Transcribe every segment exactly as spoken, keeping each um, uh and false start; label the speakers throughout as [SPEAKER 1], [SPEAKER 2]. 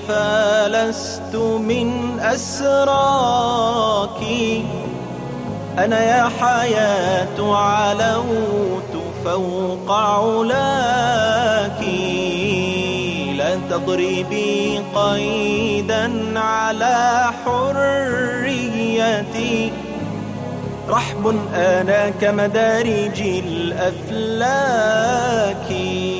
[SPEAKER 1] فلست من أسراك، أنا يا حياة علوت فوق علاك، لا تضربي قيدا على حريتي، رحب أنا كمدارج الأفلاك.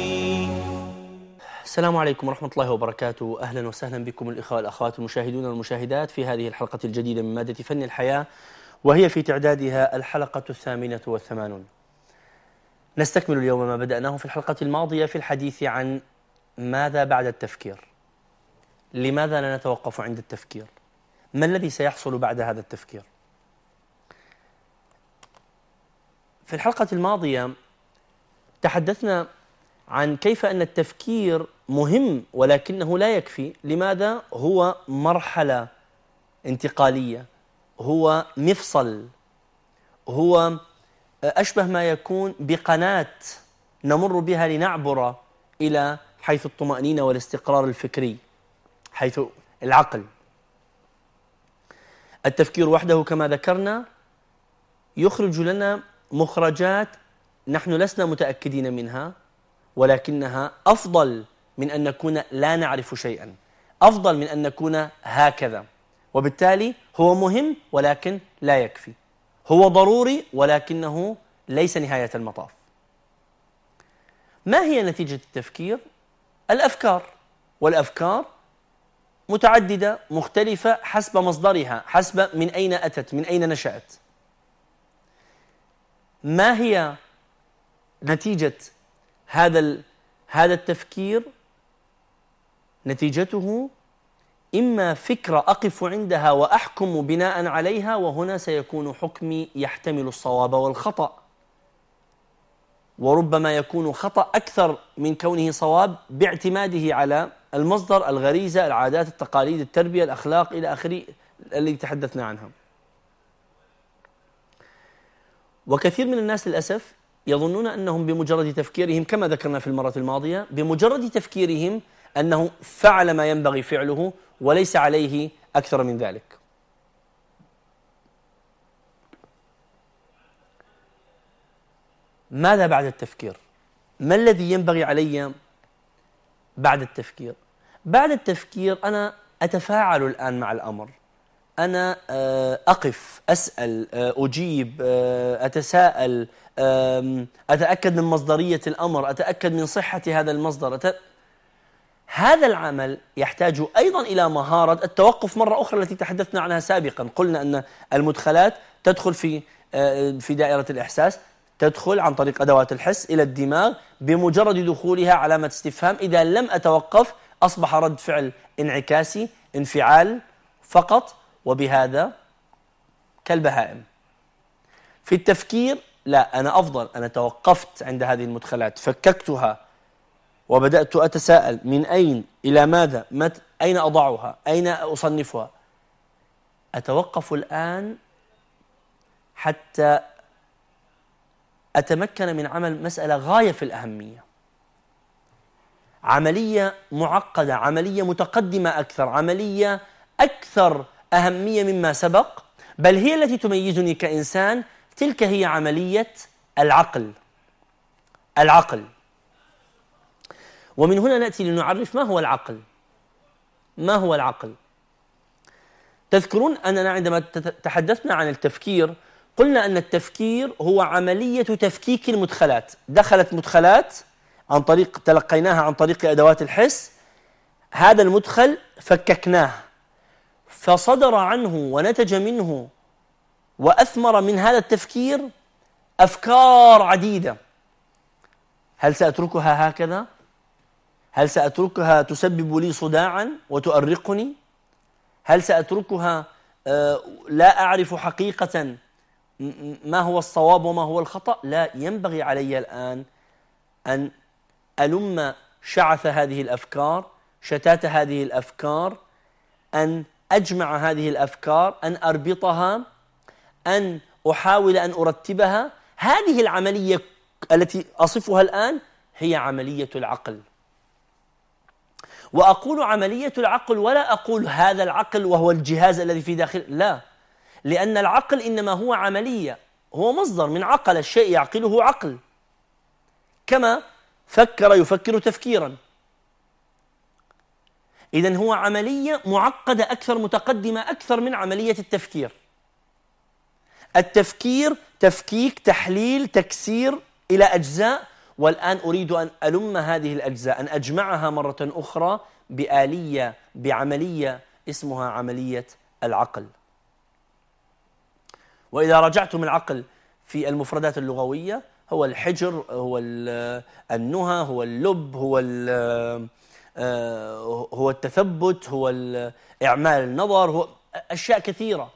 [SPEAKER 2] السلام عليكم ورحمة الله وبركاته. أهلا وسهلا بكم الإخوة والأخوات المشاهدون والمشاهدات في هذه الحلقة الجديدة من مادة فن الحياة، وهي في تعدادها الحلقة الثامنة والثمانون. نستكمل اليوم ما بدأناه في الحلقة الماضية في الحديث عن ماذا بعد التفكير. لماذا لا نتوقف عند التفكير؟ ما الذي سيحصل بعد هذا التفكير؟ في الحلقة الماضية تحدثنا عن كيف أن التفكير مهم ولكنه لا يكفي. لماذا؟ هو مرحلة انتقالية، هو مفصل، هو أشبه ما يكون بقناة نمر بها لنعبر إلى حيث الطمأنينة والاستقرار الفكري، حيث العقل. التفكير وحده كما ذكرنا يخرج لنا مخرجات نحن لسنا متأكدين منها، ولكنها أفضل من أن نكون لا نعرف شيئا، أفضل من أن نكون هكذا. وبالتالي هو مهم ولكن لا يكفي، هو ضروري ولكنه ليس نهاية المطاف. ما هي نتيجة التفكير؟ الأفكار، والأفكار متعددة مختلفة حسب مصدرها، حسب من أين أتت، من أين نشأت. ما هي نتيجة هذا هذا التفكير؟ نتيجته إما فكرة أقف عندها وأحكم بناء عليها، وهنا سيكون حكمي يحتمل الصواب والخطأ، وربما يكون خطأ أكثر من كونه صواب باعتماده على المصدر، الغريزة، العادات، التقاليد، التربية، الأخلاق إلى آخره الذي تحدثنا عنها. وكثير من الناس للأسف يظنون أنهم بمجرد تفكيرهم كما ذكرنا في المرة الماضية، بمجرد تفكيرهم أنه فعل ما ينبغي فعله وليس عليه أكثر من ذلك. ماذا بعد التفكير؟ ما الذي ينبغي علي بعد التفكير؟ بعد التفكير أنا أتفاعل الآن مع الأمر، أنا أقف، أسأل، أجيب، أتساءل، أتأكد من مصدرية الأمر، أتأكد من صحة هذا المصدر. أت... هذا العمل يحتاج أيضا إلى مهارة التوقف مرة أخرى التي تحدثنا عنها سابقا. قلنا أن المدخلات تدخل في في دائرة الإحساس، تدخل عن طريق أدوات الحس إلى الدماغ، بمجرد دخولها علامة استفهام. إذا لم أتوقف أصبح رد فعل انعكاسي، انفعال فقط، وبهذا كالبهائم. في التفكير لا، أنا أفضل، أنا توقفت عند هذه المدخلات، فككتها وبدأت أتساءل من أين إلى ماذا، مت أين أضعها، أين أصنفها. أتوقف الآن حتى أتمكن من عمل مسألة غاية في الأهمية، عملية معقدة، عملية متقدمة أكثر، عملية أكثر أهمية مما سبق، بل هي التي تميزني كإنسان. تلك هي عملية العقل. العقل. ومن هنا نأتي لنعرف ما هو العقل. ما هو العقل؟ تذكرون أننا عندما تحدثنا عن التفكير قلنا أن التفكير هو عملية تفكيك المدخلات. دخلت مدخلات عن طريق تلقيناها عن طريق أدوات الحس، هذا المدخل فككناه، فصدر عنه ونتج منه وأثمر من هذا التفكير أفكار عديدة. هل سأتركها هكذا؟ هل سأتركها تسبب لي صداعا وتؤرقني؟ هل سأتركها آه لا أعرف حقيقة ما هو الصواب وما هو الخطأ؟ لا، ينبغي علي الآن أن ألم شعث هذه الأفكار، شتات هذه الأفكار، أن أجمع هذه الأفكار، أن أربطها، أن أحاول أن أرتبها. هذه العملية التي أصفها الآن هي عملية العقل. وأقول عملية العقل ولا أقول هذا العقل وهو الجهاز الذي في داخل، لا، لأن العقل إنما هو عملية، هو مصدر من عقل، الشيء يعقله عقل، كما فكر يفكر تفكيرا. إذن هو عملية معقدة أكثر، متقدمة أكثر من عملية التفكير. التفكير تفكيك، تحليل، تكسير إلى أجزاء، والآن أريد أن ألم هذه الأجزاء، أن أجمعها مرة أخرى بآلية، بعملية اسمها عملية العقل. وإذا رجعتم العقل في المفردات اللغوية هو الحجر، هو النهى، هو اللب، هو هو التثبت، هو إعمال النظر، هو أشياء كثيرة،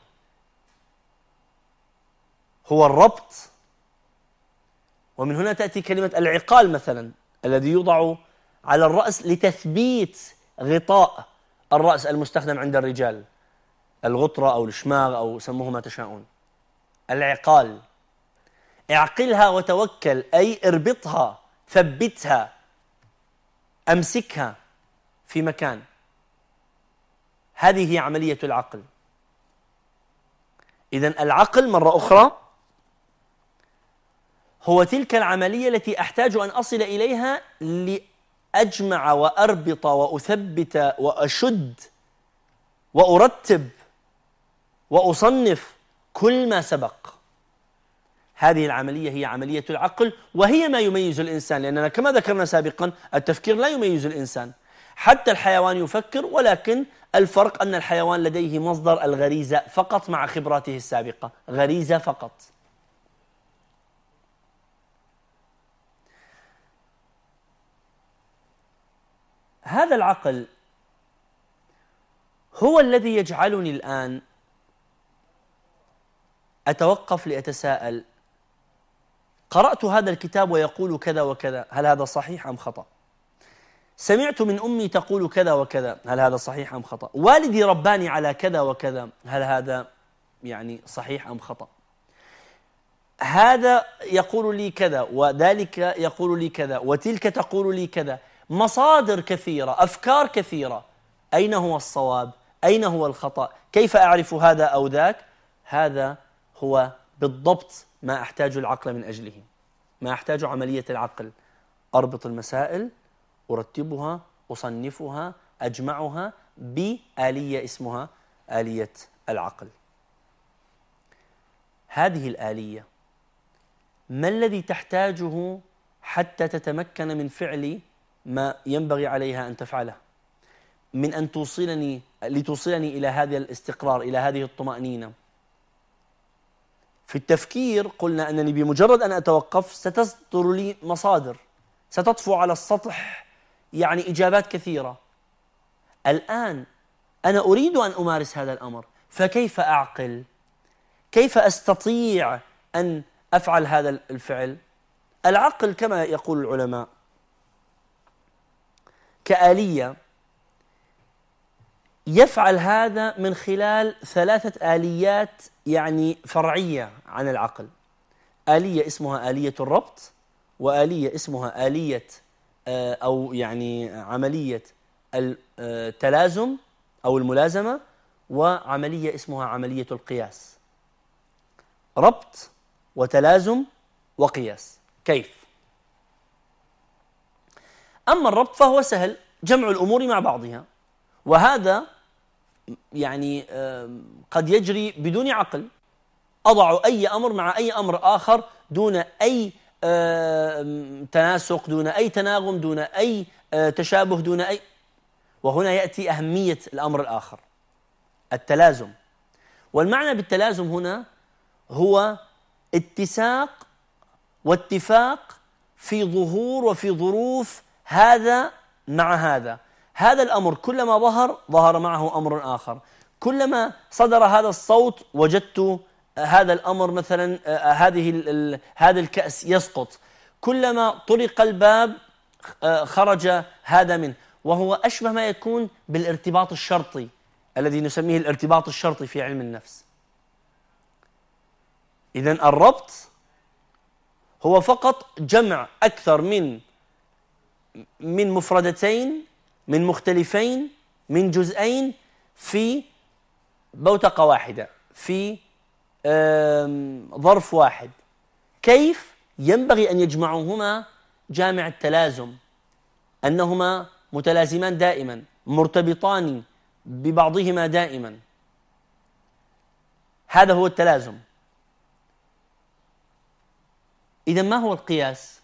[SPEAKER 2] هو الربط. ومن هنا تأتي كلمة العقال مثلا الذي يوضع على الرأس لتثبيت غطاء الرأس المستخدم عند الرجال، الغطرة أو الشماغ أو سموه ما تشاءون. العقال، اعقلها وتوكل، أي اربطها، ثبتها، أمسكها في مكان. هذه هي عملية العقل. إذن العقل مرة أخرى هو تلك العملية التي أحتاج أن أصل إليها لأجمع وأربط وأثبت وأشد وأرتب وأصنف كل ما سبق. هذه العملية هي عملية العقل، وهي ما يميز الإنسان، لأننا كما ذكرنا سابقا التفكير لا يميز الإنسان، حتى الحيوان يفكر، ولكن الفرق أن الحيوان لديه مصدر الغريزة فقط مع خبراته السابقة، غريزة فقط. هذا العقل هو الذي يجعلني الآن أتوقف لأتساءل: قرأت هذا الكتاب ويقول كذا وكذا، هل هذا صحيح أم خطأ؟ سمعت من أمي تقول كذا وكذا، هل هذا صحيح أم خطأ؟ والدي رباني على كذا وكذا، هل هذا يعني صحيح أم خطأ؟ هذا يقول لي كذا، وذلك يقول لي كذا، وتلك تقول لي كذا، مصادر كثيرة، أفكار كثيرة، أين هو الصواب؟ أين هو الخطأ؟ كيف أعرف هذا أو ذاك؟ هذا هو بالضبط ما أحتاج العقل من أجله، ما أحتاج عملية العقل. أربط المسائل، أرتبها، أصنفها، أجمعها بآلية اسمها آلية العقل. هذه الآلية ما الذي تحتاجه حتى تتمكن من فعل ما ينبغي عليها أن تفعله، من أن توصلني لتوصلني إلى هذا الاستقرار، إلى هذه الطمأنينة؟ في التفكير قلنا أنني بمجرد أن أتوقف ستصدر لي مصادر، ستطفو على السطح يعني إجابات كثيرة. الآن أنا أريد أن أمارس هذا الأمر، فكيف أعقل؟ كيف أستطيع أن أفعل هذا الفعل؟ العقل كما يقول العلماء كآلية يفعل هذا من خلال ثلاثة آليات يعني فرعية عن العقل. آلية اسمها آلية الربط، وآلية اسمها آلية أو يعني عملية التلازم أو الملازمة، وعملية اسمها عملية القياس. ربط وتلازم وقياس. كيف؟ أما الربط فهو سهل، جمع الأمور مع بعضها، وهذا يعني قد يجري بدون عقل. أضع أي أمر مع أي أمر آخر دون أي تناسق، دون أي تناغم، دون أي تشابه، دون أي. وهنا يأتي أهمية الأمر الآخر، التلازم. والمعنى بالتلازم هنا هو اتساق واتفاق في ظهور وفي ظروف هذا مع هذا. هذا الأمر كلما ظهر ظهر معه أمر آخر، كلما صدر هذا الصوت وجدت هذا الأمر مثلا هذه هذا الكأس يسقط، كلما طرق الباب خرج هذا منه. وهو أشبه ما يكون بالارتباط الشرطي الذي نسميه الارتباط الشرطي في علم النفس. إذن الربط هو فقط جمع أكثر من من مفردتين من مختلفين من جزئين في بوتقة واحدة في ظرف واحد، كيف ينبغي أن يجمعوهما جامع التلازم، أنهما متلازمان دائما مرتبطان ببعضهما دائما. هذا هو التلازم. إذن ما هو القياس؟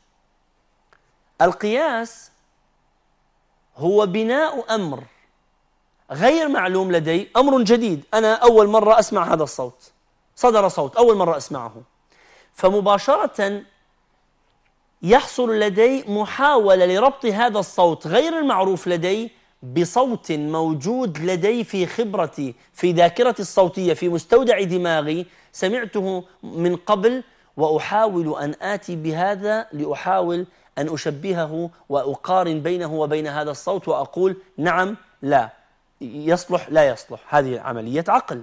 [SPEAKER 2] القياس هو بناء أمر غير معلوم لدي، أمر جديد، أنا أول مرة أسمع هذا الصوت، صدر صوت أول مرة أسمعه، فمباشرة يحصل لدي محاولة لربط هذا الصوت غير المعروف لدي بصوت موجود لدي في خبرتي في ذاكرتي الصوتية في مستودع دماغي، سمعته من قبل، وأحاول أن آتي بهذا لأحاول أن أشبهه وأقارن بينه وبين هذا الصوت وأقول نعم لا يصلح لا يصلح. هذه عملية عقل،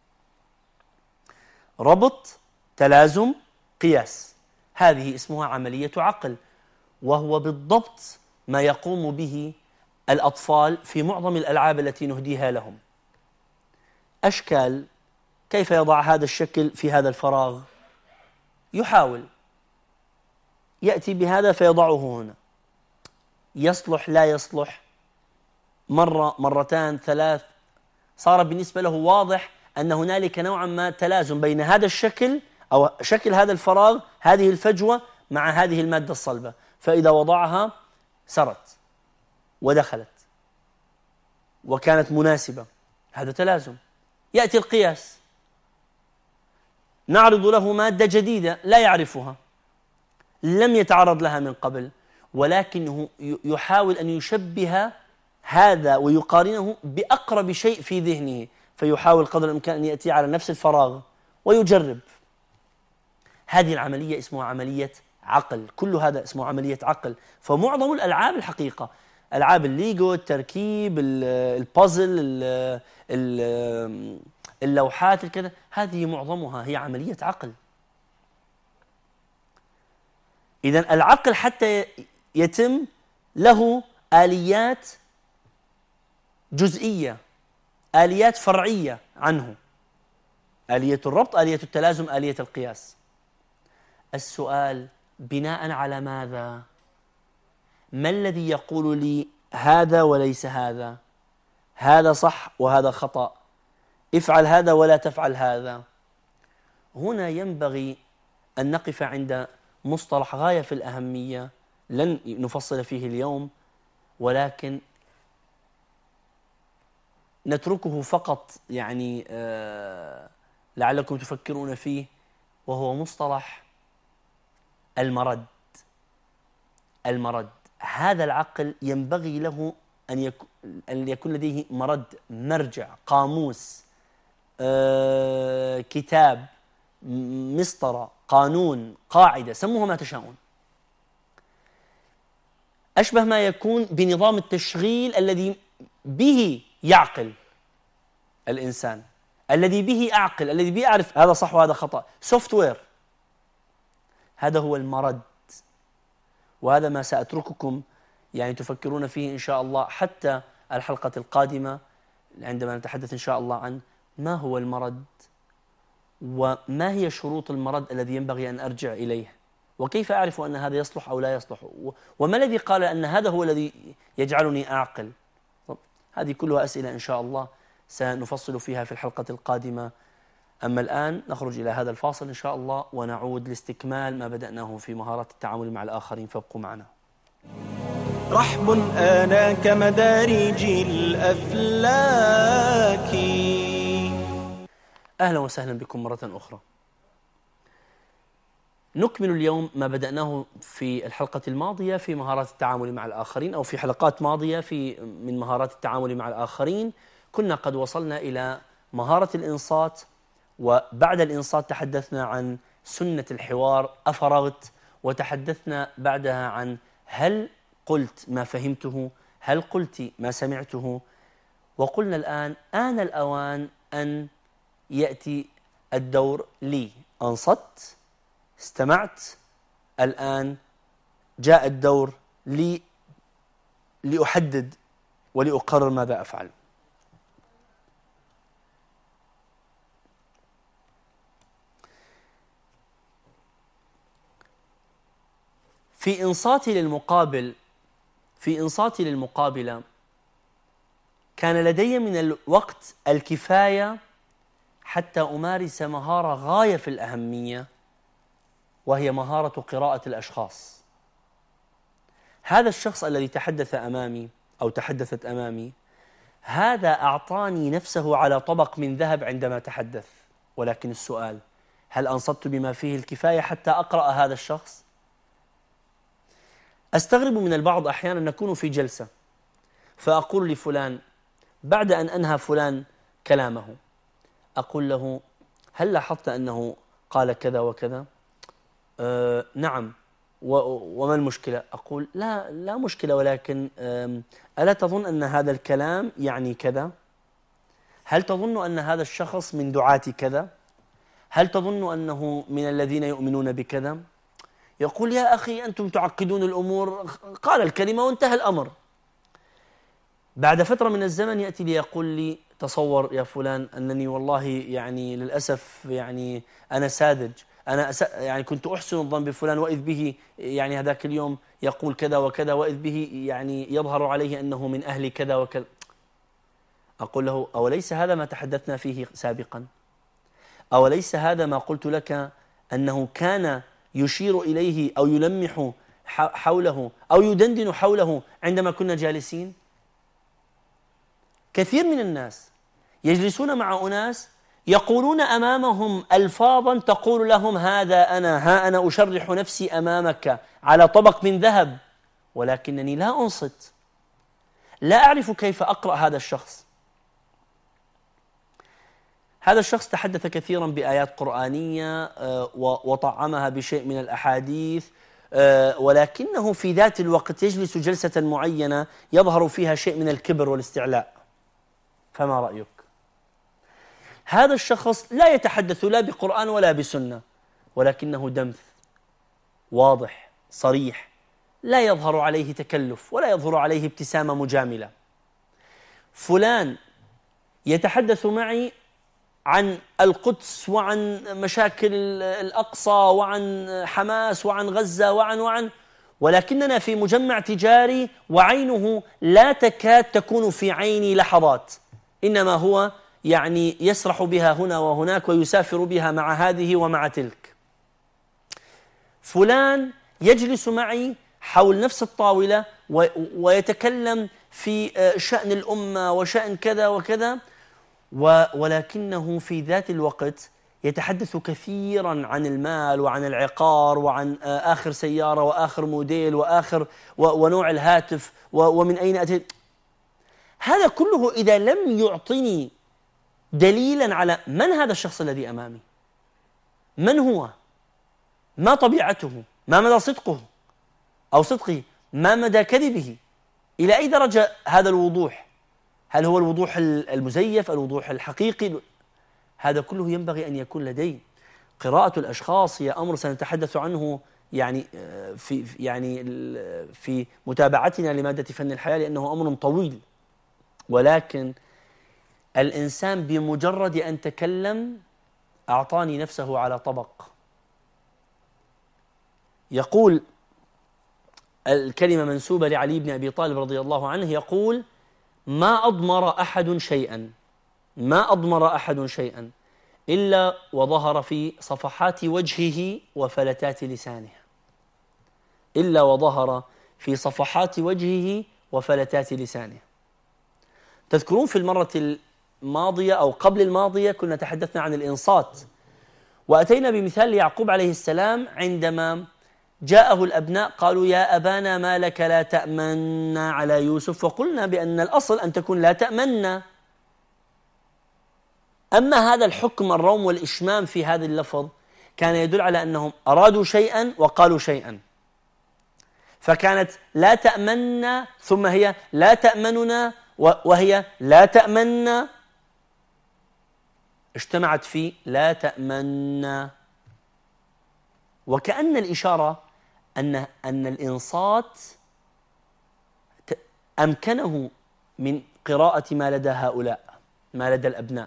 [SPEAKER 2] ربط تلازم قياس، هذه اسمها عملية عقل، وهو بالضبط ما يقوم به الأطفال في معظم الألعاب التي نهديها لهم. أشكال، كيف يضع هذا الشكل في هذا الفراغ، يحاول يأتي بهذا فيضعه هنا، يصلح لا يصلح، مرة مرتان ثلاث، صار بالنسبة له واضح أن هنالك نوعا ما تلازم بين هذا الشكل أو شكل هذا الفراغ، هذه الفجوة مع هذه المادة الصلبة، فإذا وضعها سرت ودخلت وكانت مناسبة، هذا تلازم. يأتي القياس، نعرض له مادة جديدة لا يعرفها، لم يتعرض لها من قبل، ولكنه يحاول أن يشبه هذا ويقارنه بأقرب شيء في ذهنه، فيحاول قدر الإمكان أن يأتي على نفس الفراغ ويجرب. هذه العملية اسمها عملية عقل، كل هذا اسمه عملية عقل. فمعظم الألعاب الحقيقة، ألعاب الليجو، التركيب، البازل، اللوحات الكذا، هذه معظمها هي عملية عقل. إذن العقل حتى يتم له آليات جزئية، آليات فرعية عنه، آلية الربط، آلية التلازم، آلية القياس. السؤال بناء على ماذا؟ ما الذي يقول لي هذا وليس هذا، هذا صح وهذا خطأ، افعل هذا ولا تفعل هذا؟ هنا ينبغي أن نقف عند مصطلح غاية في الأهمية، لن نفصل فيه اليوم، ولكن نتركه فقط يعني آه لعلكم تفكرون فيه، وهو مصطلح المرد. المرد، هذا العقل ينبغي له أن يكون, أن يكون لديه مرد، مرجع، قاموس، آه كتاب، مسطرة، قانون، قاعدة، سموها ما تشاءون، أشبه ما يكون بنظام التشغيل الذي به يعقل الإنسان، الذي به أعقل، الذي به أعرف هذا صح وهذا خطأ، سوفت وير. هذا هو المرد، وهذا ما سأترككم يعني تفكرون فيه إن شاء الله حتى الحلقة القادمة، عندما نتحدث إن شاء الله عن ما هو المرد، وما هي شروط المرد الذي ينبغي أن أرجع إليه، وكيف أعرف أن هذا يصلح أو لا يصلح، وما الذي قال أن هذا هو الذي يجعلني أعقل. هذه كلها أسئلة إن شاء الله سنفصل فيها في الحلقة القادمة. أما الآن نخرج إلى هذا الفاصل إن شاء الله، ونعود لاستكمال ما بدأناه في مهارات التعامل مع الآخرين، فابقوا معنا.
[SPEAKER 1] رحب آنا كمدارج الأفلاك.
[SPEAKER 2] أهلا وسهلا بكم مرة أخرى. نكمل اليوم ما بدأناه في الحلقة الماضية في مهارات التعامل مع الآخرين، أو في حلقات ماضية في من مهارات التعامل مع الآخرين. كنا قد وصلنا إلى مهارة الإنصات، وبعد الإنصات تحدثنا عن سنة الحوار، أفرغت، وتحدثنا بعدها عن هل قلت ما فهمته، هل قلت ما سمعته، وقلنا الآن آن الأوان أن يأتي الدور لي. أنصت، استمعت، الآن جاء الدور لي لأحدد ولأقرر ماذا أفعل. في إنصاتي للمقابل في إنصاتي للمقابلة كان لدي من الوقت الكفاية حتى أمارس مهارة غاية في الأهمية، وهي مهارة قراءة الأشخاص. هذا الشخص الذي تحدث أمامي أو تحدثت أمامي، هذا أعطاني نفسه على طبق من ذهب عندما تحدث، ولكن السؤال: هل أنصت بما فيه الكفاية حتى أقرأ هذا الشخص؟ أستغرب من البعض أحيانا نكون في جلسة فأقول لفلان بعد أن أنهى فلان كلامه، أقول له: هل لاحظت أنه قال كذا وكذا؟ أه نعم، وما المشكلة؟ أقول: لا لا مشكلة، ولكن ألا تظن أن هذا الكلام يعني كذا؟ هل تظن أن هذا الشخص من دعاة كذا؟ هل تظن أنه من الذين يؤمنون بكذا؟ يقول: يا أخي أنتم تعقدون الأمور، قال الكلمة وانتهى الأمر. بعد فترة من الزمن يأتي لي يقول لي: تصور يا فلان أنني والله يعني للأسف يعني أنا ساذج، أنا أس... يعني كنت أحسن الظن بفلان، وإذ به يعني هذاك اليوم يقول كذا وكذا، وإذ به يعني يظهر عليه أنه من أهل كذا وكذا. أقول له: أوليس هذا ما تحدثنا فيه سابقا؟ أوليس هذا ما قلت لك أنه كان يشير إليه أو يلمح حوله أو يدندن حوله عندما كنا جالسين؟ كثير من الناس يجلسون مع أناس يقولون أمامهم ألفاظا تقول لهم: هذا أنا، ها أنا أشرح نفسي أمامك على طبق من ذهب، ولكنني لا أنصت، لا أعرف كيف أقرأ هذا الشخص. هذا الشخص تحدث كثيرا بآيات قرآنية وطعمها بشيء من الأحاديث، ولكنه في ذات الوقت يجلس جلسة معينة يظهر فيها شيء من الكبر والاستعلاء. فما رأيك؟ هذا الشخص لا يتحدث لا بقرآن ولا بسنة، ولكنه دمث واضح صريح، لا يظهر عليه تكلف ولا يظهر عليه ابتسامة مجاملة. فلان يتحدث معي عن القدس وعن مشاكل الأقصى وعن حماس وعن غزة وعن وعن ولكننا في مجمع تجاري وعينه لا تكاد تكون في عيني لحظات، إنما هو يعني يسرح بها هنا وهناك ويسافر بها مع هذه ومع تلك. فلان يجلس معي حول نفس الطاولة ويتكلم في شأن الأمة وشأن كذا وكذا، ولكنه في ذات الوقت يتحدث كثيرا عن المال وعن العقار وعن آخر سيارة وآخر موديل وآخر ونوع الهاتف ومن أين أتيت. هذا كله إذا لم يعطني دليلا على من هذا الشخص الذي أمامي، من هو، ما طبيعته، ما مدى صدقه أو صدقه، ما مدى كذبه، إلى أي درجة هذا الوضوح، هل هو الوضوح المزيف، الوضوح الحقيقي، هذا كله ينبغي أن يكون لدي. قراءة الأشخاص هي أمر سنتحدث عنه يعني في يعني في متابعتنا لمادة فن الحياة، لأنه أمر طويل، ولكن الإنسان بمجرد أن تكلم أعطاني نفسه على طبق. يقول الكلمة منسوبة لعلي بن أبي طالب رضي الله عنه، يقول: ما أضمر أحد شيئا ما أضمر أحد شيئا إلا وظهر في صفحات وجهه وفلتات لسانه إلا وظهر في صفحات وجهه وفلتات لسانه. تذكرون في المرة الماضية أو قبل الماضية كنا تحدثنا عن الإنصات، وأتينا بمثال ليعقوب عليه السلام عندما جاءه الأبناء قالوا: يا أبانا ما لك لا تأمنا على يوسف، وقلنا بأن الأصل أن تكون لا تأمنا. أما هذا الحكم الروم والإشمام في هذا اللفظ كان يدل على أنهم أرادوا شيئا وقالوا شيئا، فكانت لا تأمنا ثم هي لا تأمننا وهي لا تأمنا، اجتمعت في لا تأمنا. وكأن الإشارة أن أن الإنصات أمكنه من قراءة ما لدى هؤلاء، ما لدى الأبناء.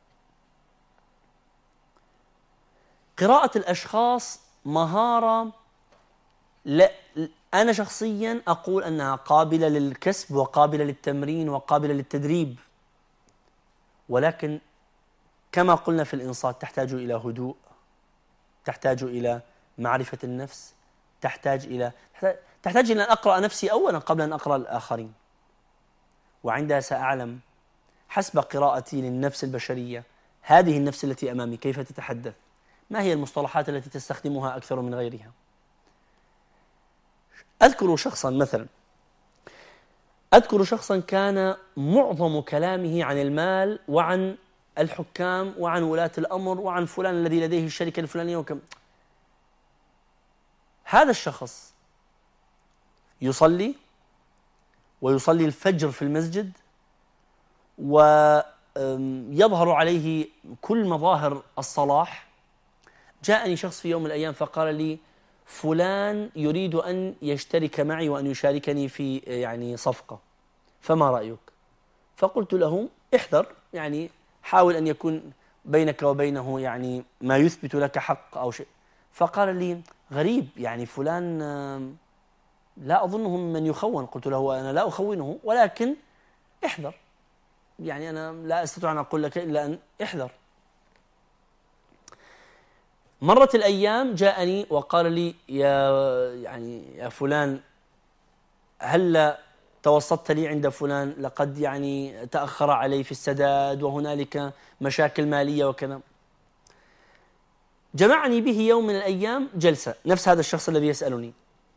[SPEAKER 2] قراءة الأشخاص مهارة لا أنا شخصيا أقول أنها قابلة للكسب وقابلة للتمرين وقابلة للتدريب، ولكن كما قلنا في الإنصات تحتاج إلى هدوء، تحتاج إلى معرفة النفس، تحتاج إلى تحتاج إلى أن أقرأ نفسي أولا قبل أن أقرأ الآخرين، وعندها سأعلم حسب قراءتي للنفس البشرية هذه النفس التي أمامي كيف تتحدث، ما هي المصطلحات التي تستخدمها أكثر من غيرها. أذكر شخصا مثلا أذكر شخصا كان معظم كلامه عن المال وعن الحكام وعن ولاة الأمر وعن فلان الذي لديه الشركة الفلانية وكم. هذا الشخص يصلي ويصلي الفجر في المسجد ويظهر عليه كل مظاهر الصلاح. جاءني شخص في يوم من الأيام فقال لي فلان يريد أن يشترك معي وأن يشاركني في يعني صفقة، فما رأيك؟ فقلت له احذر، يعني حاول أن يكون بينك وبينه يعني ما يثبت لك حق أو شيء. فقال لي غريب، يعني فلان لا أظنه من يخون. قلت له أنا لا أخونه، ولكن احذر، يعني أنا لا أستطيع أن أقول لك إلا أن احذر. مرت الأيام جاءني وقال لي يا يعني يا فلان هل توسطت لي عند فلان، لقد يعني تأخر علي في السداد وهنالك مشاكل مالية وكذا. جمعني به يوم من الأيام جلسة، نفس هذا الشخص الذي يسألني،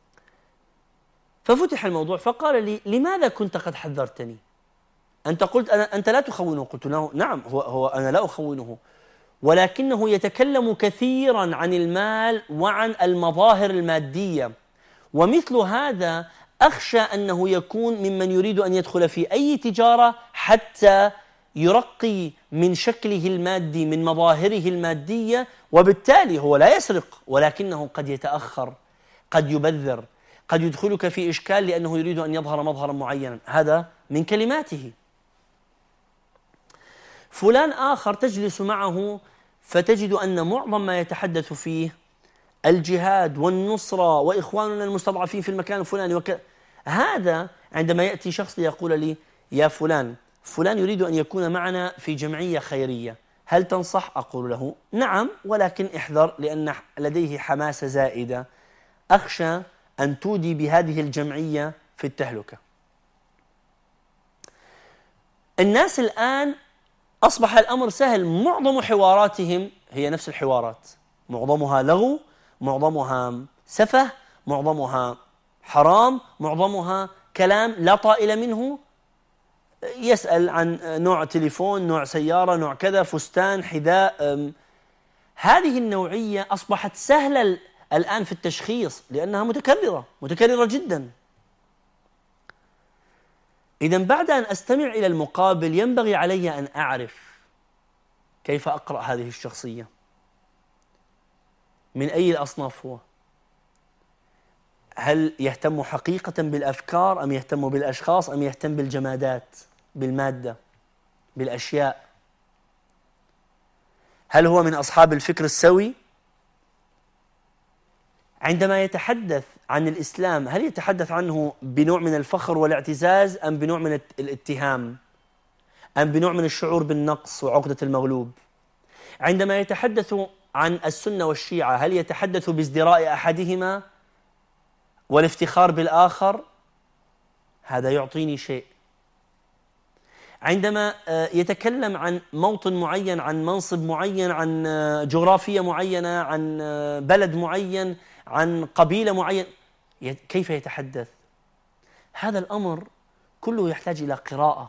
[SPEAKER 2] ففتح الموضوع فقال لي لماذا كنت قد حذرتني؟ أنت قلت أنا أنت لا تخونه. قلت له نعم، هو هو أنا لا أخونه، ولكنه يتكلم كثيرا عن المال وعن المظاهر المادية، ومثل هذا أخشى أنه يكون ممن يريد أن يدخل في أي تجارة حتى يرقي من شكله المادي من مظاهره المادية، وبالتالي هو لا يسرق ولكنه قد يتأخر، قد يبذر، قد يدخلك في إشكال لأنه يريد أن يظهر مظهرا معينا. هذا من كلماته. فلان آخر تجلس معه فتجد أن معظم ما يتحدث فيه الجهاد والنصرة وإخواننا المستضعفين في المكان الفلاني وك... هذا عندما يأتي شخص يقول لي يا فلان فلان يريد أن يكون معنا في جمعية خيرية، هل تنصح؟ أقول له نعم، ولكن احذر لأن لديه حماسة زائدة، أخشى أن تودي بهذه الجمعية في التهلكة. الناس الآن أصبح الأمر سهل، معظم حواراتهم هي نفس الحوارات، معظمها لغو، معظمها سفه، معظمها حرام، معظمها كلام لا طائل منه. يسأل عن نوع تليفون، نوع سيارة، نوع كذا، فستان، حذاء. هذه النوعية أصبحت سهلة الآن في التشخيص لأنها متكررة متكررة جدا. إذن بعد أن أستمع إلى المقابل ينبغي علي أن أعرف كيف أقرأ هذه الشخصية، من أي الأصناف هو، هل يهتم حقيقة بالأفكار أم يهتم بالأشخاص أم يهتم بالجمادات، بالمادة، بالأشياء، هل هو من أصحاب الفكر السوي؟ عندما يتحدث عن الإسلام هل يتحدث عنه بنوع من الفخر والاعتزاز أم بنوع من الاتهام أم بنوع من الشعور بالنقص وعقدة المغلوب؟ عندما يتحدث عن السنة والشيعة هل يتحدث بازدراء أحدهما والافتخار بالآخر؟ هذا يعطيني شيء. عندما يتكلم عن موطن معين، عن منصب معين، عن جغرافية معينة، عن بلد معين، عن قبيلة معينة، كيف يتحدث؟ هذا الأمر كله يحتاج إلى قراءة.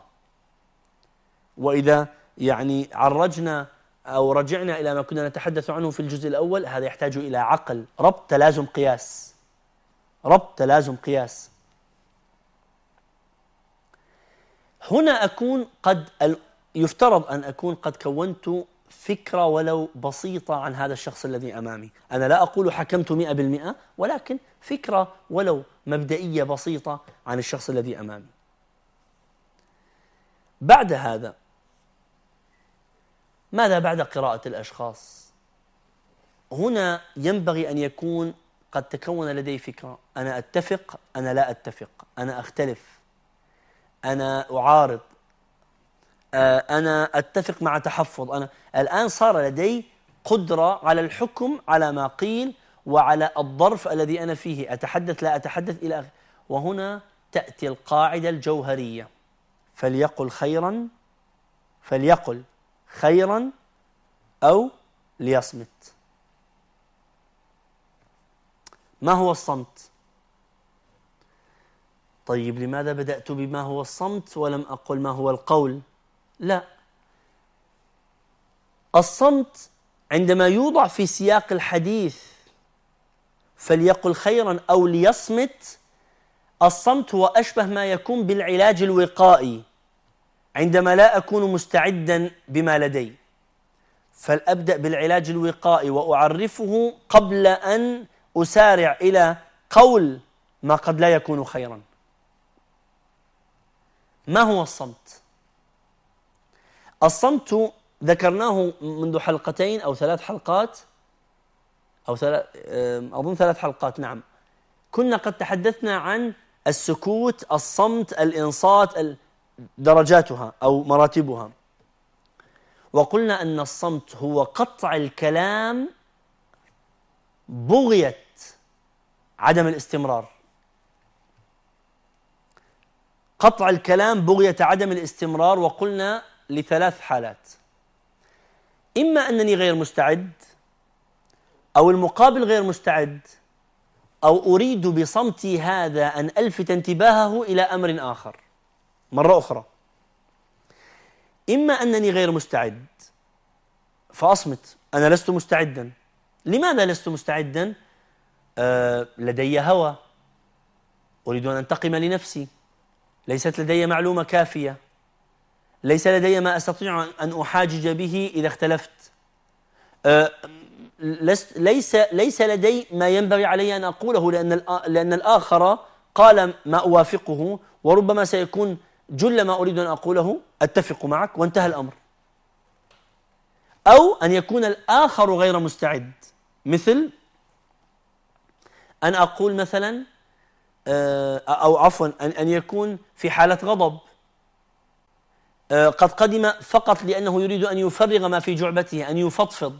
[SPEAKER 2] وإذا يعني عرجنا أو رجعنا إلى ما كنا نتحدث عنه في الجزء الأول، هذا يحتاج إلى عقل، ربط، تلازم، قياس، ربط، تلازم، قياس. هنا أكون قد يفترض أن أكون قد كونت فكرة ولو بسيطة عن هذا الشخص الذي أمامي. أنا لا أقول حكمت مئة بالمئة، ولكن فكرة ولو مبدئية بسيطة عن الشخص الذي أمامي. بعد هذا ماذا بعد قراءة الأشخاص؟ هنا ينبغي أن يكون قد تكون لدي فكرة، أنا أتفق، أنا لا أتفق، أنا أختلف، أنا أعارض، أنا أتفق مع تحفظ. أنا الآن صار لدي قدرة على الحكم على ما قيل وعلى الظرف الذي أنا فيه، أتحدث لا أتحدث إلى آخره. وهنا تأتي القاعدة الجوهرية: فليقل خيرا فليقل خيرا أو ليصمت. ما هو الصمت؟ طيب لماذا بدأت بما هو الصمت ولم أقل ما هو القول؟ لا، الصمت عندما يوضع في سياق الحديث فليقل خيرا أو ليصمت، الصمت هو أشبه ما يكون بالعلاج الوقائي. عندما لا أكون مستعدا بما لدي فلأبدأ بالعلاج الوقائي وأعرفه قبل أن أسارع إلى قول ما قد لا يكون خيرا. ما هو الصمت؟ الصمت ذكرناه منذ حلقتين أو ثلاث حلقات أو ثلاث أظن ثلاث حلقات، نعم. كنا قد تحدثنا عن السكوت، الصمت، الإنصات، درجاتها أو مراتبها، وقلنا أن الصمت هو قطع الكلام بغية عدم الاستمرار. قطع الكلام بغية عدم الاستمرار، وقلنا لثلاث حالات: إما أنني غير مستعد، أو المقابل غير مستعد، أو أريد بصمتي هذا أن ألفت انتباهه إلى أمر آخر. مرة أخرى، إما أنني غير مستعد فأصمت، أنا لست مستعدا. لماذا لست مستعدا؟ أه لدي هوى، أريد أن أنتقم لنفسي، ليست لدي معلومة كافية، ليس لدي ما أستطيع أن أحاجج به إذا اختلفت، أه ليس ليس لدي ما ينبغي علي أن أقوله لأن لأن الآخر قال ما أوافقه، وربما سيكون جل ما أريد أن أقوله أتفق معك وانتهى الأمر. أو أن يكون الآخر غير مستعد، مثل أن أقول مثلا أو عفوا أن يكون في حالة غضب، قد قدم فقط لأنه يريد أن يفرغ ما في جعبته، أن يفضفض.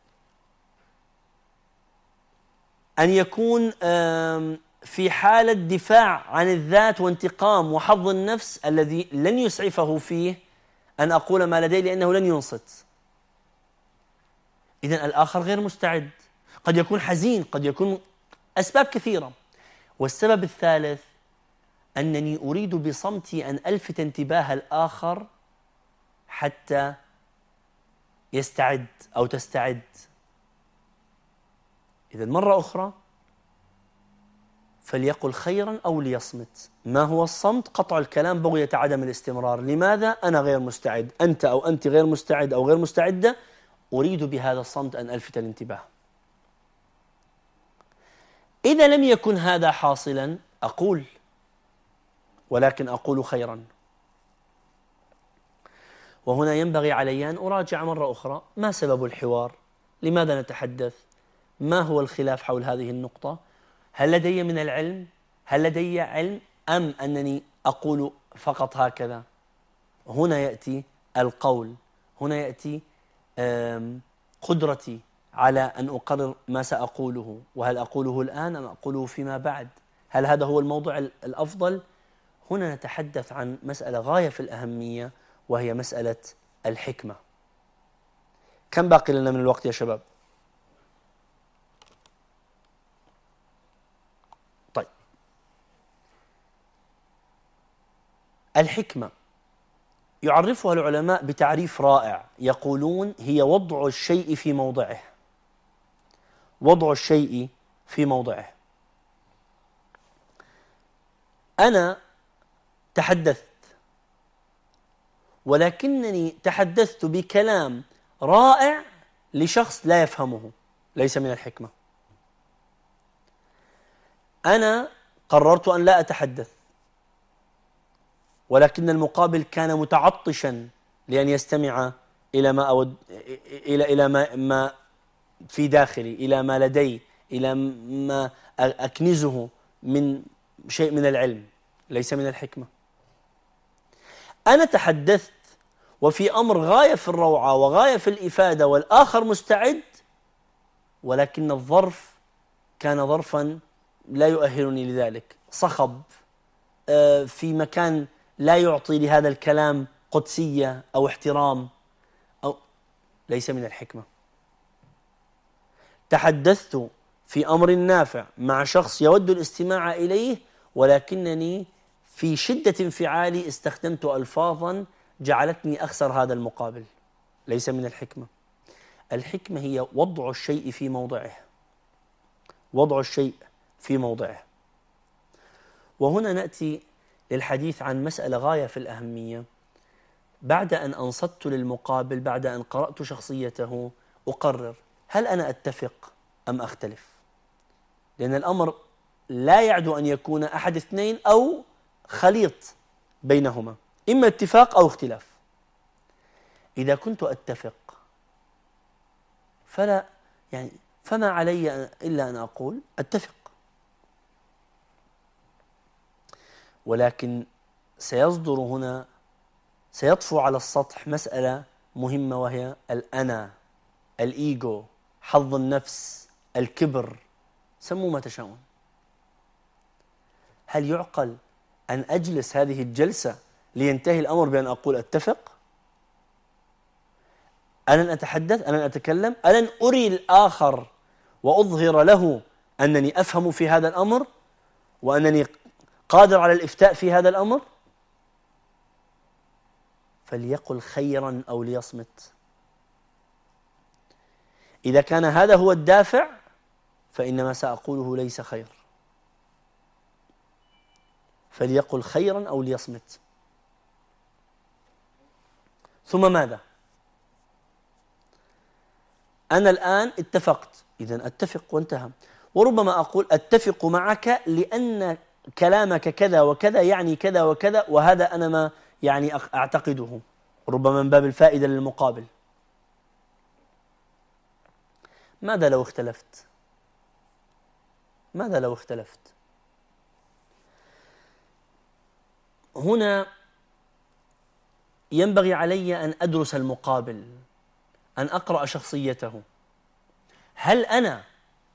[SPEAKER 2] أن يكون في حالة دفاع عن الذات وانتقام وحظ النفس الذي لن يسعفه فيه أن أقول ما لدي لأنه لن ينصت. إذن الآخر غير مستعد، قد يكون حزين، قد يكون أسباب كثيرة. والسبب الثالث أنني أريد بصمتي أن ألفت انتباه الآخر حتى يستعد أو تستعد. إذن مرة أخرى، فليقل خيرا أو ليصمت. ما هو الصمت؟ قطع الكلام بغية عدم الاستمرار. لماذا؟ أنا غير مستعد، أنت أو أنت غير مستعد أو غير مستعدة، أريد بهذا الصمت أن ألفت الانتباه. إذا لم يكن هذا حاصلا أقول، ولكن أقول خيرا. وهنا ينبغي علي أن أراجع مرة أخرى ما سبب الحوار، لماذا نتحدث، ما هو الخلاف حول هذه النقطة، هل لدي من العلم، هل لدي علم، أم أنني أقول فقط هكذا. هنا يأتي القول، هنا يأتي قدرتي على أن أقرر ما سأقوله، وهل أقوله الآن أم أقوله فيما بعد، هل هذا هو الموضوع الأفضل. هنا نتحدث عن مسألة غاية في الأهمية، وهي مسألة الحكمة. كم باقي لنا من الوقت يا شباب؟ طيب، الحكمة يعرفها العلماء بتعريف رائع، يقولون هي وضع الشيء في موضعه. وضع الشيء في موضعه. أنا تحدثت، ولكنني تحدثت بكلام رائع لشخص لا يفهمه، ليس من الحكمة. أنا قررت أن لا أتحدث، ولكن المقابل كان متعطشا لأن يستمع إلى ما أود إلى إلى ما ما في داخلي، إلى ما لدي، إلى ما أكنزه من شيء من العلم ليس من الحكمة. أنا تحدثت وفي أمر غاية في الروعة وغاية في الإفادة والآخر مستعد، ولكن الظرف كان ظرفا لا يؤهلني لذلك، صخب في مكان لا يعطي لهذا الكلام قدسية أو احترام، أو ليس من الحكمة. تحدثت في أمر نافع مع شخص يود الاستماع إليه، ولكنني في شدة انفعالي استخدمت ألفاظا جعلتني أخسر هذا المقابل، ليس من الحكمة. الحكمة هي وضع الشيء في موضعه، وضع الشيء في موضعه. وهنا نأتي للحديث عن مسألة غاية في الأهمية. بعد أن أنصت للمقابل، بعد أن قرأت شخصيته، أقرر هل أنا أتفق أم أختلف، لأن الأمر لا يعدو أن يكون أحد اثنين أو خليط بينهما، إما اتفاق أو اختلاف. إذا كنت أتفق فلا يعني فما علي إلا أن أقول أتفق، ولكن سيصدر هنا، سيطفو على السطح مسألة مهمة، وهي الأنا، الإيجو، حظ النفس، الكبر، سموا ما تشاءون. هل يعقل أن أجلس هذه الجلسة لينتهي الأمر بأن أقول أتفق؟ ألن أتحدث؟ ألن أتكلم؟ ألن أري الآخر وأظهر له أنني أفهم في هذا الأمر وأنني قادر على الإفتاء في هذا الأمر؟ فليقل خيرا أو ليصمت. إذا كان هذا هو الدافع فإنما سأقوله ليس خير، فليقل خيرا أو ليصمت. ثم ماذا؟ أنا الآن اتفقت، إذن أتفق وانتهى. وربما أقول أتفق معك لأن كلامك كذا وكذا يعني كذا وكذا، وهذا أنا ما يعني أعتقده، ربما من باب الفائدة للمقابل. ماذا لو اختلفت؟ ماذا لو اختلفت؟ هنا ينبغي علي أن أدرس المقابل، أن أقرأ شخصيته. هل أنا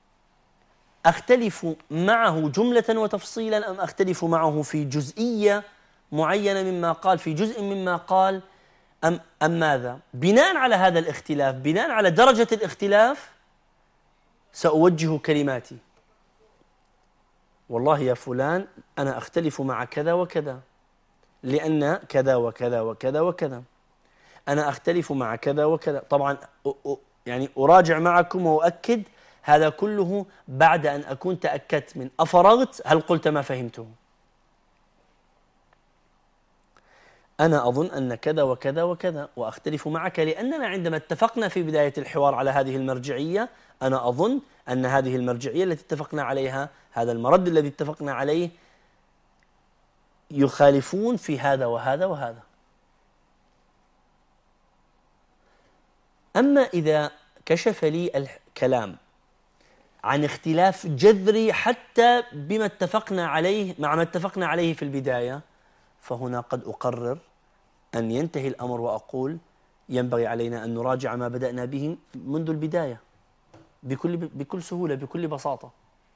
[SPEAKER 2] أختلف معه جملة وتفصيلا أم أختلف معه في جزئية معينة مما قال، في جزء مما قال، أم, أم ماذا؟ بناء على هذا الاختلاف، بناء على درجة الاختلاف، سأوجه كلماتي. والله يا فلان أنا أختلف مع كذا وكذا لأن كذا وكذا وكذا وكذا، أنا أختلف مع كذا وكذا. طبعا يعني أراجع معكم وأؤكد هذا كله بعد أن أكون تأكدت من أفرغت هل قلت ما فهمته. أنا أظن أن كذا وكذا وكذا وأختلف معك لأننا عندما اتفقنا في بداية الحوار على هذه المرجعية، أنا أظن أن هذه المرجعية التي اتفقنا عليها، هذا المرد الذي اتفقنا عليه، يخالفون في هذا وهذا وهذا. أما إذا كشف لي الكلام عن اختلاف جذري حتى بما اتفقنا عليه مع ما اتفقنا عليه في البداية، فهنا قد أقرر أن ينتهي الأمر وأقول ينبغي علينا أن نراجع ما بدأنا به منذ البداية بكل بكل سهولة، بكل بساطة.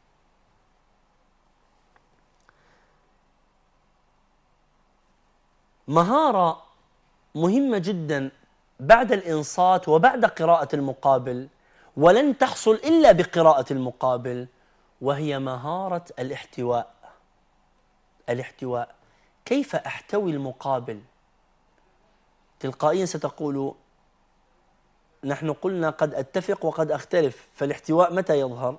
[SPEAKER 2] مهارة مهمة جدا بعد الإنصات وبعد قراءة المقابل، ولن تحصل إلا بقراءة المقابل، وهي مهارة الاحتواء. الاحتواء، كيف أحتوي المقابل؟ تلقائيا ستقول نحن قلنا قد أتفق وقد أختلف، فالاحتواء متى يظهر؟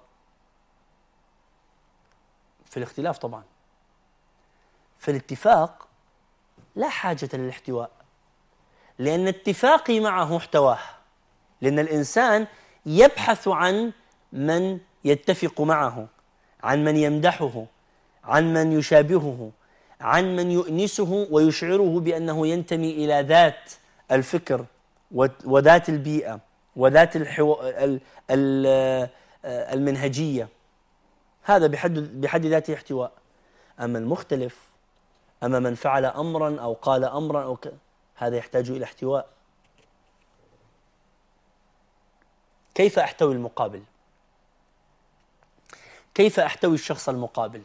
[SPEAKER 2] في الاختلاف طبعا. في الاتفاق لا حاجة للاحتواء، لأن اتفاقي معه احتواه، لأن الإنسان يبحث عن من يتفق معه، عن من يمدحه، عن من يشابهه، عن من يؤنسه ويشعره بأنه ينتمي إلى ذات الفكر وذات البيئة وذات الحو... ال... ال... المنهجية. هذا بحد بحد ذاته احتواء. أما المختلف، أما من فعل أمرا أو قال أمرا أو ك... هذا يحتاج إلى احتواء. كيف أحتوي المقابل؟ كيف أحتوي الشخص المقابل؟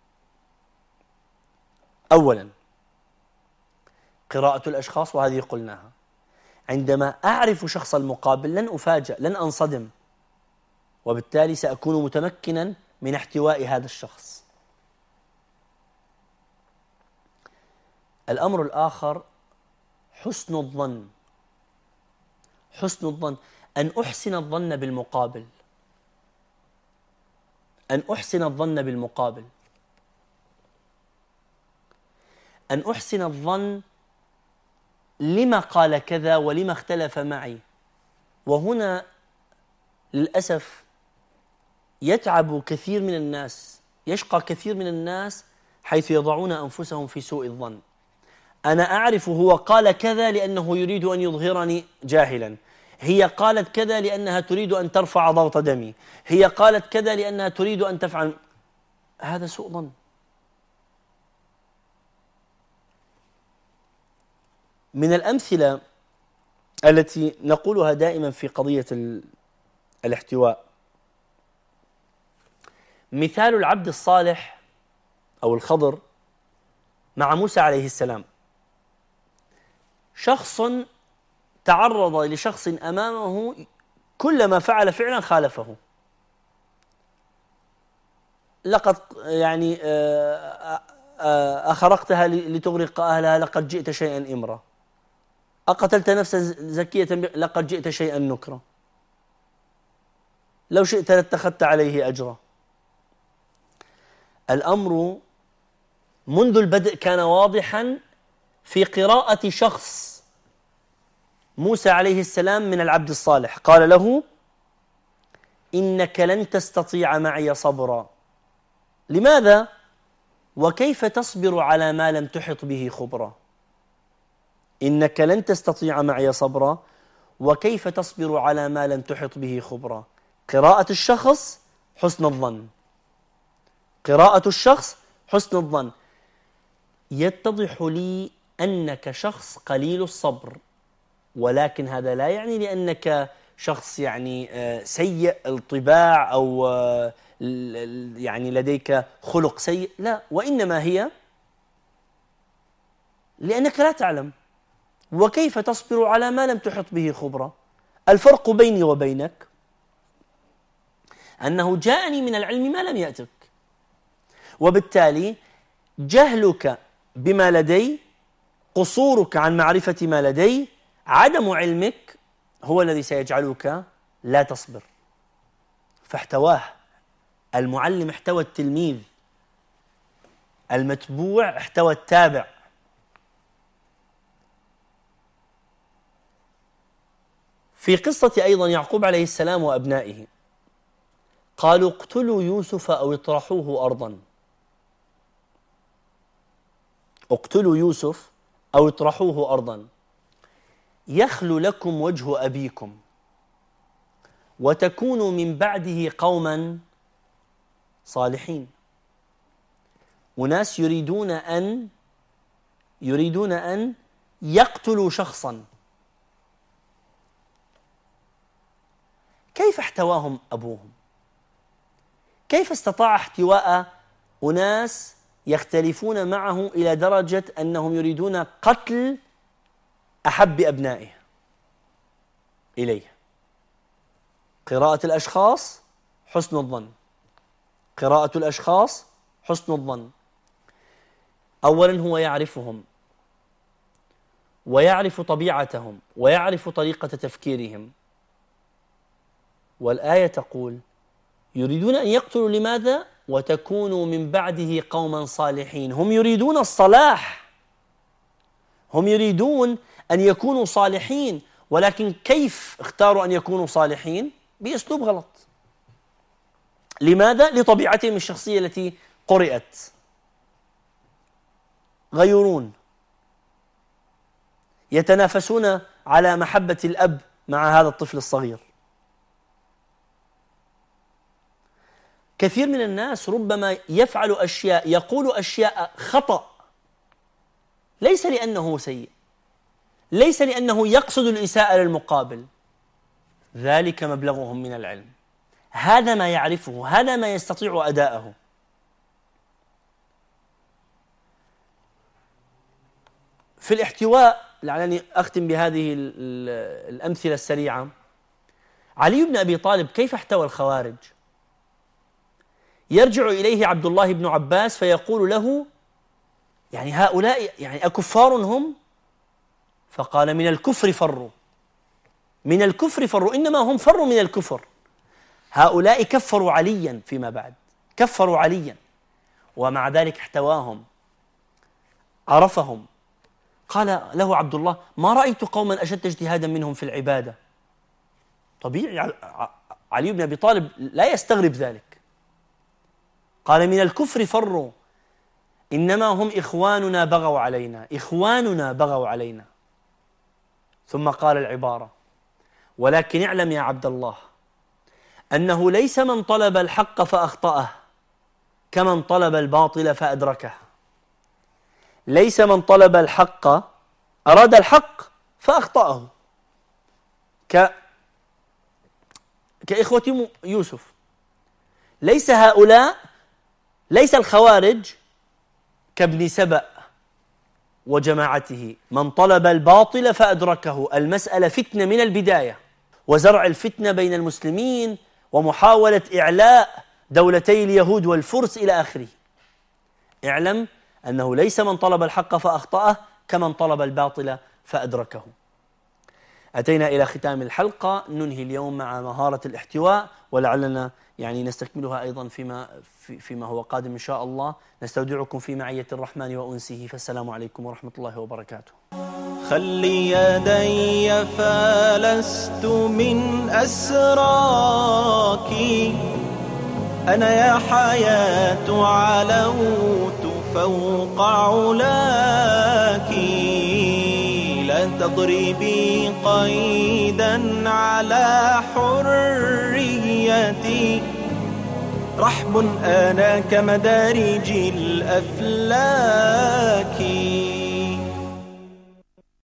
[SPEAKER 2] أولا قراءة الأشخاص، وهذه قلناها. عندما أعرف شخص المقابل لن أفاجأ، لن أنصدم، وبالتالي سأكون متمكنا من احتواء هذا الشخص. الأمر الآخر حسن الظن. حسن الظن، أن أحسن الظن بالمقابل، أن أحسن الظن بالمقابل، أن أحسن الظن لما قال كذا ولما اختلف معي. وهنا للأسف يتعب كثير من الناس، يشقى كثير من الناس حيث يضعون أنفسهم في سوء الظن. أنا أعرف هو قال كذا لأنه يريد أن يظهرني جاهلا، هي قالت كذا لأنها تريد أن ترفع ضغط دمي، هي قالت كذا لأنها تريد أن تفعل. هذا سوء ظن. من الأمثلة التي نقولها دائما في قضية الاحتواء مثال العبد الصالح أو الخضر مع موسى عليه السلام. شخص تعرض لشخص أمامه كلما فعل فعلا خالفه. لقد يعني أخرقتها لتغرق أهلها، لقد جئت شيئا إمرا. أقتلت نفسا زكية، لقد جئت شيئا نكرا. لو شئت لاتخذت عليه أجرا. الأمر منذ البدء كان واضحا في قراءة شخص موسى عليه السلام من العبد الصالح. قال له: إنك لن تستطيع معي صبرا. لماذا؟ وكيف تصبر على ما لم تحط به خبرا؟ إنك لن تستطيع معي صبرا وكيف تصبر على ما لم تحط به خبرا. قراءة الشخص حسن الظن، قراءة الشخص حسن الظن. يتضح لي أنك شخص قليل الصبر، ولكن هذا لا يعني لأنك شخص يعني سيء الطباع أو يعني لديك خلق سيء، لا، وإنما هي لأنك لا تعلم. وكيف تصبر على ما لم تحط به خبرة؟ الفرق بيني وبينك أنه جاءني من العلم ما لم يأتك، وبالتالي جهلك بما لدي، قصورك عن معرفة ما لدي، عدم علمك هو الذي سيجعلك لا تصبر. فاحتواه. المعلم احتوى التلميذ، المتبوع احتوى التابع. في قصة أيضا يعقوب عليه السلام وأبنائه، قالوا: اقتلوا يوسف أو اطرحوه أرضا. اقتلوا يوسف أو اطرحوه أرضا يخل لكم وجه أبيكم وتكونوا من بعده قوما صالحين. وناس يريدون أن يريدون أن يقتلوا شخصا. كيف احتواهم أبوهم؟ كيف استطاع احتواء أناس يختلفون معه إلى درجة أنهم يريدون قتل أحب أبنائه إليه؟ قراءة الأشخاص حسن الظن، قراءة الأشخاص حسن الظن. أولا هو يعرفهم ويعرف طبيعتهم ويعرف طريقة تفكيرهم. والآية تقول: يريدون أن يقتلوا. لماذا؟ وتكونوا من بعده قوما صالحين. هم يريدون الصلاح، هم يريدون أن يكونوا صالحين، ولكن كيف اختاروا أن يكونوا صالحين؟ بأسلوب غلط. لماذا؟ لطبيعتهم الشخصية التي قرأت. غيورون يتنافسون على محبة الأب مع هذا الطفل الصغير. كثير من الناس ربما يفعل أشياء، يقول أشياء خطأ، ليس لأنه سيء، ليس لأنه يقصد الإساءة للمقابل، ذلك مبلغهم من العلم، هذا ما يعرفه، هذا ما يستطيع أداءه. في الاحتواء، لعلني أختم بهذه الأمثلة السريعة، علي بن أبي طالب كيف احتوى الخوارج؟ يرجع إليه عبد الله بن عباس فيقول له: يعني هؤلاء يعني أكفار هم؟ فقال: من الكفر فروا، من الكفر فروا، إنما هم فروا من الكفر، هؤلاء كفروا عليا فيما بعد، كفروا عليا، ومع ذلك احتواهم، عرفهم. قال له عبد الله: ما رأيت قوما أشد اجتهادا منهم في العبادة. طبيعي علي بن أبي طالب لا يستغرب ذلك. قال: من الكفر فروا، إنما هم إخواننا بغوا علينا، إخواننا بغوا علينا. ثم قال العبارة: ولكن اعلم يا عبد الله أنه ليس من طلب الحق فأخطأه كمن طلب الباطل فأدركه. ليس من طلب الحق، أراد الحق فأخطأه، ك... كإخوة يوسف. ليس هؤلاء، ليس الخوارج كابن سبأ وجماعته، من طلب الباطل فأدركه. المسألة فتنة من البداية، وزرع الفتنة بين المسلمين، ومحاولة إعلاء دولتي اليهود والفرس إلى آخره. اعلم أنه ليس من طلب الحق فأخطأه كمن طلب الباطل فأدركه. أتينا إلى ختام الحلقة، ننهي اليوم مع مهارة الاحتواء، ولعلنا يعني نستكملها أيضا فيما فيما هو قادم إن شاء الله. نستودعكم في معية الرحمن وأنسه، فالسلام عليكم ورحمة الله وبركاته.
[SPEAKER 1] خلي يدي فلست من أسراك، أنا يا حياة علوت فوق علاك، لا تضربي قيدا على حريتي، رحب أنا كمدارج الأفلاك.